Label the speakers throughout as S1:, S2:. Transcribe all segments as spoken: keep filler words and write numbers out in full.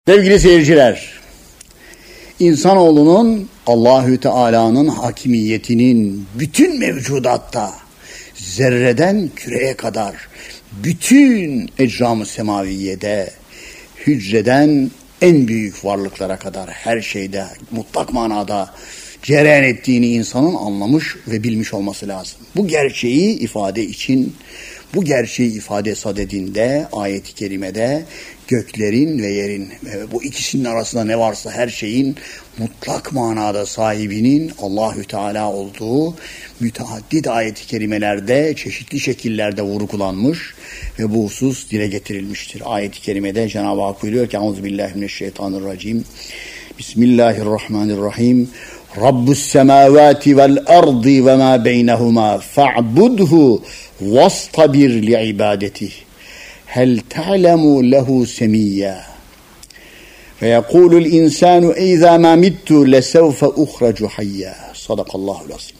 S1: Sevgili seyirciler, insanoğlunun Allahü Teala'nın hakimiyetinin bütün mevcudatta zerreden küreye kadar bütün ecram-ı semaviyede, hücreden en büyük varlıklara kadar her şeyde mutlak manada cereyan ettiğini insanın anlamış ve bilmiş olması lazım. Bu gerçeği ifade için, bu gerçeği ifade sadedinde ayet-i kerimede göklerin ve yerin ve bu ikisinin arasında ne varsa her şeyin mutlak manada sahibinin Allahü Teala olduğu müteaddit ayet-i kerimelerde çeşitli şekillerde vurgulanmış ve bu husus dile getirilmiştir. Ayet-i kerimede Cenab-ı Hak buyuruyor ki Euzubillahimineşşeytanirracim. Bismillahirrahmanirrahim. Rabbus semavati vel ardi ve ma beynehuma fa'budhu vastabir li ibadetih. Hel ta'lemu lehu semiyya. Ve yekulul insanu izâ mâ mittu lesevfe uhracu hayya. Sadakallahul azim.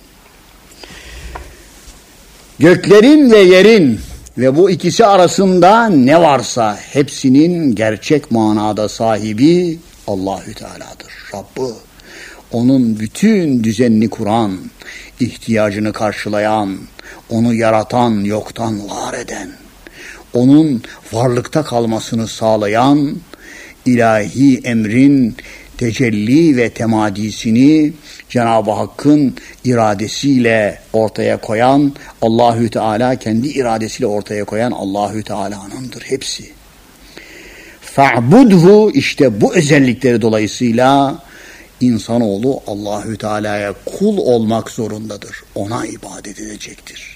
S1: Göklerin ve yerin ve bu ikisi arasında ne varsa hepsinin gerçek manada sahibi Allahü Teala'dır. Rabbı, onun bütün düzenini kuran, ihtiyacını karşılayan, onu yaratan, yoktan var eden, onun varlıkta kalmasını sağlayan, ilahi emrin tecelli ve temadisini Cenab-ı Hakk'ın iradesiyle ortaya koyan, Allahü Teala kendi iradesiyle ortaya koyan Allahü Teala'nındır hepsi. Fa'budhu, işte bu özellikleri dolayısıyla insanoğlu Allahü Teala'ya kul olmak zorundadır. Ona ibadet edecektir.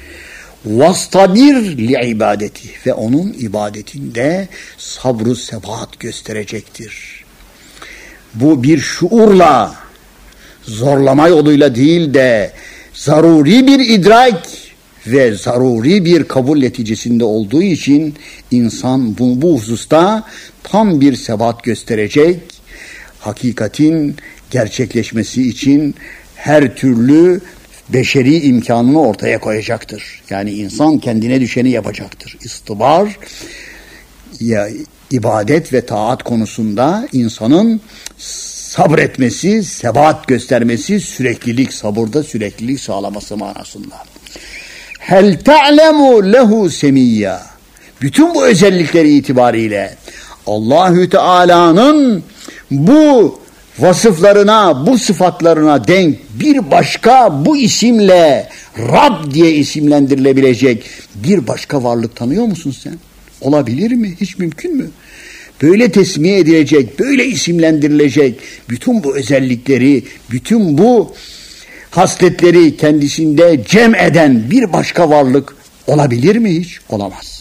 S1: Vastabir li ibadeti, ve onun ibadetinde sabr-ı sebat gösterecektir. Bu bir şuurla, zorlama yoluyla değil de zaruri bir idrak ve zaruri bir kabul neticesinde olduğu için insan bu, bu hususta tam bir sebat gösterecek. Hakikatin gerçekleşmesi için her türlü beşeri imkanını ortaya koyacaktır. Yani insan kendine düşeni yapacaktır. İstibar, ya, ibadet ve taat konusunda insanın sabretmesi, sebat göstermesi, süreklilik, sabırda süreklilik sağlaması manasında. Hel ta'lemu lehu semiyya. Bütün bu özellikleri itibariyle Allahü Teala'nın bu vasıflarına, bu sıfatlarına denk bir başka bu isimle Rab diye isimlendirilebilecek bir başka varlık tanıyor musun sen? Olabilir mi? Hiç mümkün mü? Böyle tesmiye edilecek, böyle isimlendirilecek bütün bu özellikleri, bütün bu hasletleri kendisinde cem eden bir başka varlık olabilir mi hiç? Olamaz.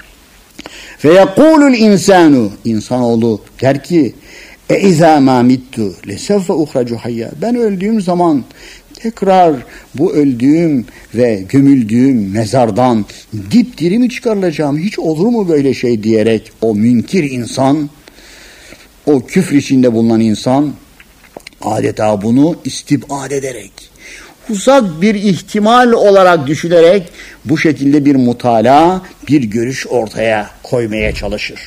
S1: Ve yekulul insanu, insanoğlu der ki E izâ mâ mittu lesevfe uhracu hayya. Ben öldüğüm zaman tekrar bu öldüğüm ve gömüldüğüm mezardan dipdiri mi çıkarılacağım? Hiç olur mu böyle şey diyerek o münkir insan, o küfür içinde bulunan insan adeta bunu istibad ederek, uzak bir ihtimal olarak düşünerek bu şekilde bir mutala, bir görüş ortaya koymaya çalışır.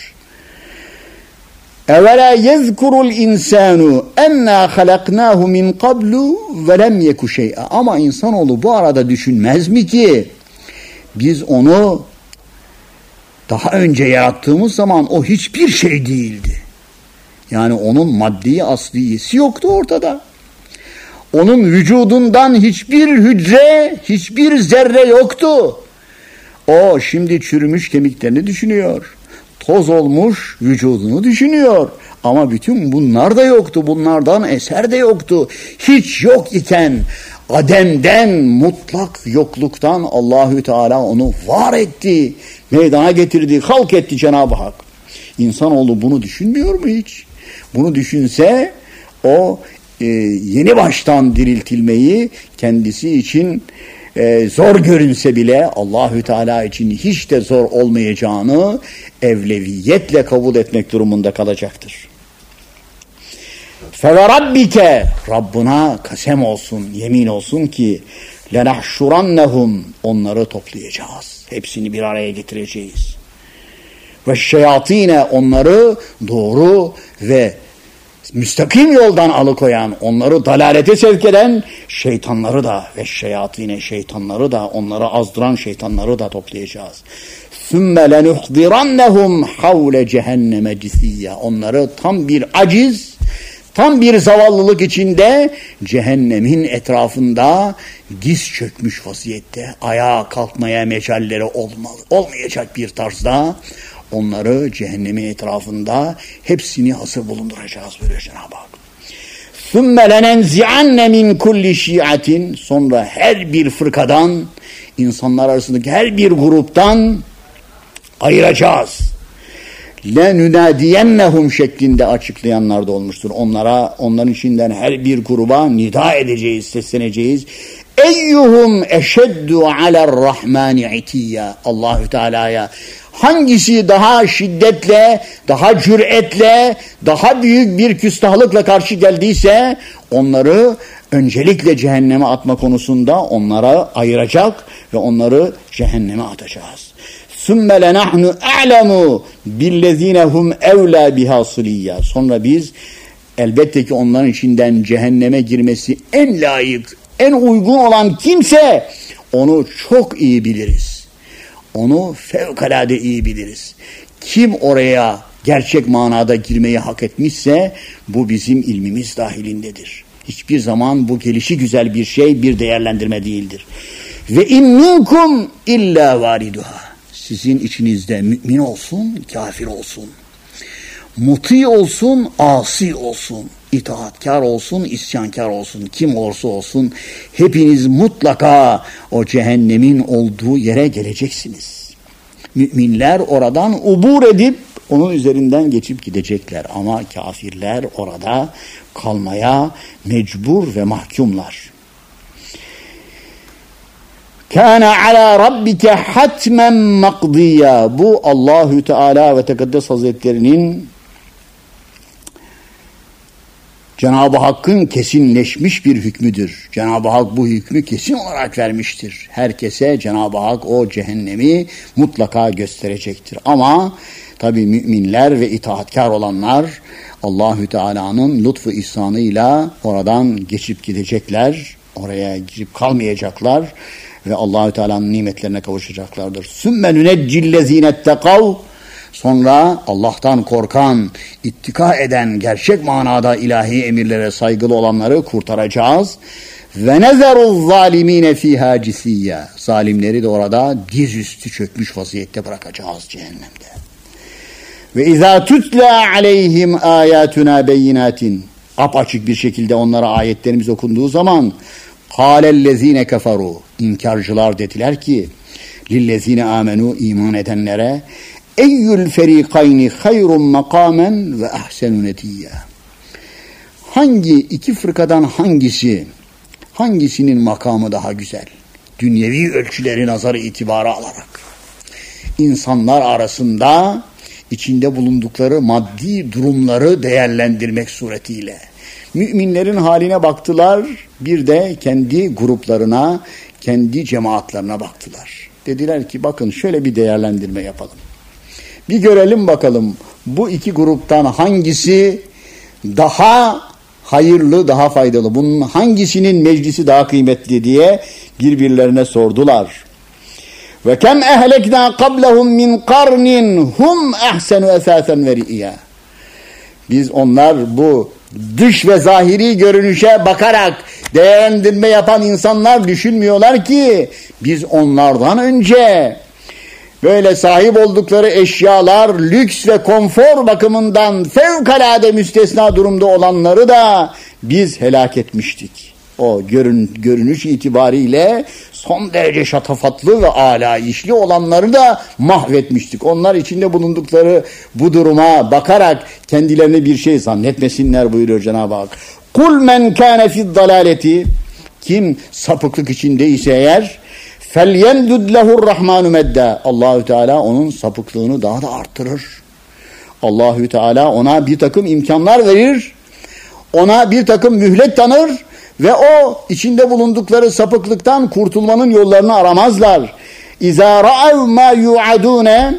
S1: Evela yezkurul insanu enna halaknahu min qablu ve lem yeku şey'a. Ama insanoğlu bu arada düşünmez mi ki biz onu daha önce yarattığımız zaman o hiçbir şey değildi. Yani onun maddi asliyesi yoktu ortada. Onun vücudundan hiçbir hücre, hiçbir zerre yoktu. O şimdi çürümüş kemiklerini düşünüyor. Toz olmuş vücudunu düşünüyor. Ama bütün bunlar da yoktu. Bunlardan eser de yoktu. Hiç yok iken ademden, mutlak yokluktan Allahü Teala onu var etti. Meydana getirdi, halk etti Cenab-ı Hak. İnsanoğlu bunu düşünmüyor mu hiç? Bunu düşünse o e, yeni baştan diriltilmeyi kendisi için Ee, zor görünse bile Allahü Teala için hiç de zor olmayacağını evleviyetle kabul etmek durumunda kalacaktır. فَوَرَبِّكَ Rabbına kasem olsun, yemin olsun ki لَنَحْشُرَنَّهُمْ onları toplayacağız. Hepsini bir araya getireceğiz. ve şeyatine onları doğru ve müstakim yoldan alıkoyan, onları dalalete sevk eden şeytanları da ve şeyatine şeytanları da, onları azdıran şeytanları da toplayacağız. ثُمَّ لَنُحْضِرَنَّهُمْ حَوْلَ cehenneme cisiyya. Onları tam bir aciz, tam bir zavallılık içinde cehennemin etrafında diz çökmüş vaziyette, ayağa kalkmaya mecalleri olmalı, olmayacak bir tarzda onları cehennemin etrafında hepsini hazır bulunduracağız böyle Cenab-ı Hak. ثُمَّ لَنَنْزِعَنَّ مِنْ كُلِّ شِيعَةٍ. Sonra her bir fırkadan, insanlar arasındaki her bir gruptan ayıracağız. لَنُنَادِيَنَّهُمْ şeklinde açıklayanlar da olmuştur. Onlara, onların içinden her bir gruba nida edeceğiz, sesleneceğiz. اَيُّهُمْ اَشَدُّ عَلَى الرَّحْمَانِ عِتِيًّا. Allahü Teala'ya hangisi daha şiddetle, daha cüretle, daha büyük bir küstahlıkla karşı geldiyse onları öncelikle cehenneme atma konusunda onlara ayıracak ve onları cehenneme atacağız. ثُمَّ لَنَحْنُ أَعْلَمُ بِالَّذ۪ينَ هُمْ اَوْلَى بِهَا صِلِيًّا. Sonra biz elbette ki onların içinden cehenneme girmesi en layık, en uygun olan kimse onu çok iyi biliriz. Onu fevkalade iyi biliriz. Kim oraya gerçek manada girmeyi hak etmişse bu bizim ilmimiz dahilindedir. Hiçbir zaman bu gelişi güzel bir şey, bir değerlendirme değildir. Ve in minkum illa variduha. Sizin içinizde mümin olsun, kafir olsun. Muti olsun, asi olsun. İtaatkar olsun, isyankar olsun. Kim olursa olsun hepiniz mutlaka o cehennemin olduğu yere geleceksiniz. Müminler oradan ubur edip onun üzerinden geçip gidecekler. Ama kafirler orada kalmaya mecbur ve mahkumlar. Kana ala rabbike hatmen makdiya. Bu Allahü Teala ve Tekaddes Hazretlerinin Cenab-ı Hakk'ın kesinleşmiş bir hükmüdür. Cenab-ı Hak bu hükmü kesin olarak vermiştir. Herkese Cenab-ı Hak o cehennemi mutlaka gösterecektir. Ama tabi müminler ve itaatkar olanlar Allahü Teala'nın lütfu ihsanıyla oradan geçip gidecekler. Oraya girip kalmayacaklar ve Allahü Teala'nın nimetlerine kavuşacaklardır. Sümme nunecci'llezine ettekav. Sonra Allah'tan korkan, ittika eden, gerçek manada ilahi emirlere saygılı olanları kurtaracağız. Ve nezeruz zalimine fiha cisiyya. Zalimleri de orada dizüstü çökmüş vaziyette bırakacağız cehennemde. Ve izâ tutla aleyhim âyâtuna beyinatin. Apaçık bir şekilde onlara ayetlerimiz okunduğu zaman kâlellezîne keferû. İnkarcılar dediler ki lillezîne âmenû, iman edenlere eyyül ferîkayni hayrun makâmen ve ahsenu netiyya. Hangi iki fırkadan hangisi, hangisinin makamı daha güzel? Dünyevi ölçüleri nazarı itibara alarak insanlar arasında içinde bulundukları maddi durumları değerlendirmek suretiyle müminlerin haline baktılar, bir de kendi gruplarına, kendi cemaatlerine baktılar. Dediler ki bakın şöyle bir değerlendirme yapalım. Bir görelim bakalım bu iki gruptan hangisi daha hayırlı, daha faydalı, bunun hangisinin meclisi daha kıymetli diye birbirlerine sordular. Ve kem ehlekna qablahum min qarnin hum ahsenu esasen ve ri'ya. Biz onlar bu dış ve zahiri görünüşe bakarak değerlendirme yapan insanlar düşünmüyorlar ki biz onlardan önce böyle sahip oldukları eşyalar, lüks ve konfor bakımından fevkalade müstesna durumda olanları da biz helak etmiştik. O görün, görünüş itibariyle son derece şatafatlı ve alayişli olanları da mahvetmiştik. Onlar içinde bulundukları bu duruma bakarak kendilerine bir şey zannetmesinler buyuruyor Cenab-ı Hak. Kul men kâne fi'd-dalâleti. Kim sapıklık içindeyse eğer فَلْيَمْدُدْ لَهُ الرَّحْمَانُ مَدَّا. Allahü Teala onun sapıklığını daha da arttırır. Allahü Teala ona bir takım imkanlar verir. Ona bir takım mühlet tanır ve o içinde bulundukları sapıklıktan kurtulmanın yollarını aramazlar. اِذَا رَأَوْ مَا يُعَدُونَ.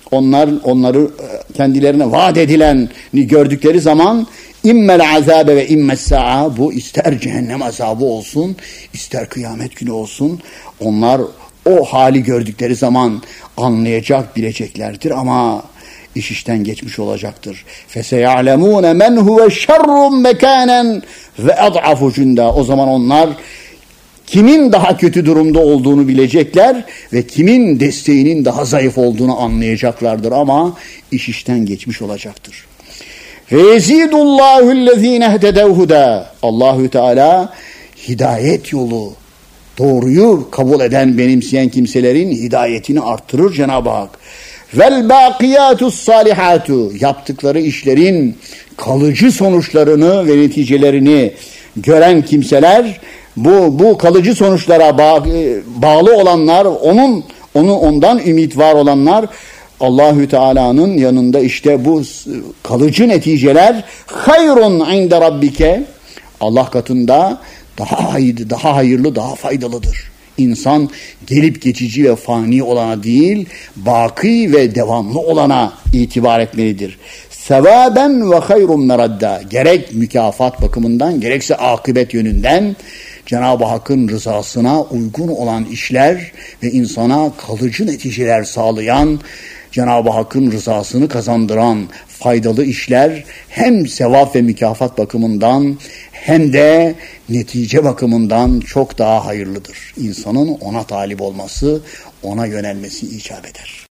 S1: onlar onları kendilerine vaat edileni gördükleri zaman immel azabe ve immes sa'a, bu ister cehennem azabı olsun, ister kıyamet günü olsun, onlar o hali gördükleri zaman anlayacak, bileceklerdir ama iş işten geçmiş olacaktır. Feseya'lemûne men huve şerrun mekânen ve ad'afu cunda. O zaman onlar kimin daha kötü durumda olduğunu bilecekler ve kimin desteğinin daha zayıf olduğunu anlayacaklardır ama iş işten geçmiş olacaktır. Ve yezidullahu hededev huda. Allahü Teala hidayet yolu, doğruyu kabul eden, benimseyen kimselerin hidayetini artırır Cenab-ı Hak. Vel bakiyatus salihatu, yaptıkları işlerin kalıcı sonuçlarını ve neticelerini gören kimseler, bu bu kalıcı sonuçlara bağ, bağlı olanlar, onun onu ondan ümit var olanlar, Allahü Teala'nın yanında işte bu kalıcı neticeler hayrun inde rabbike, Allah katında daha hayırlı, daha hayırlı, daha faydalıdır. İnsan gelip geçici ve fani olana değil, baki ve devamlı olana itibar etmelidir. Sevaben ve hayrun meradda, gerek mükafat bakımından gerekse akıbet yönünden Cenab-ı Hakk'ın rızasına uygun olan işler ve insana kalıcı neticeler sağlayan, Cenab-ı Hakk'ın rızasını kazandıran faydalı işler hem sevap ve mükafat bakımından hem de netice bakımından çok daha hayırlıdır. İnsanın ona talip olması, ona yönelmesi icap eder.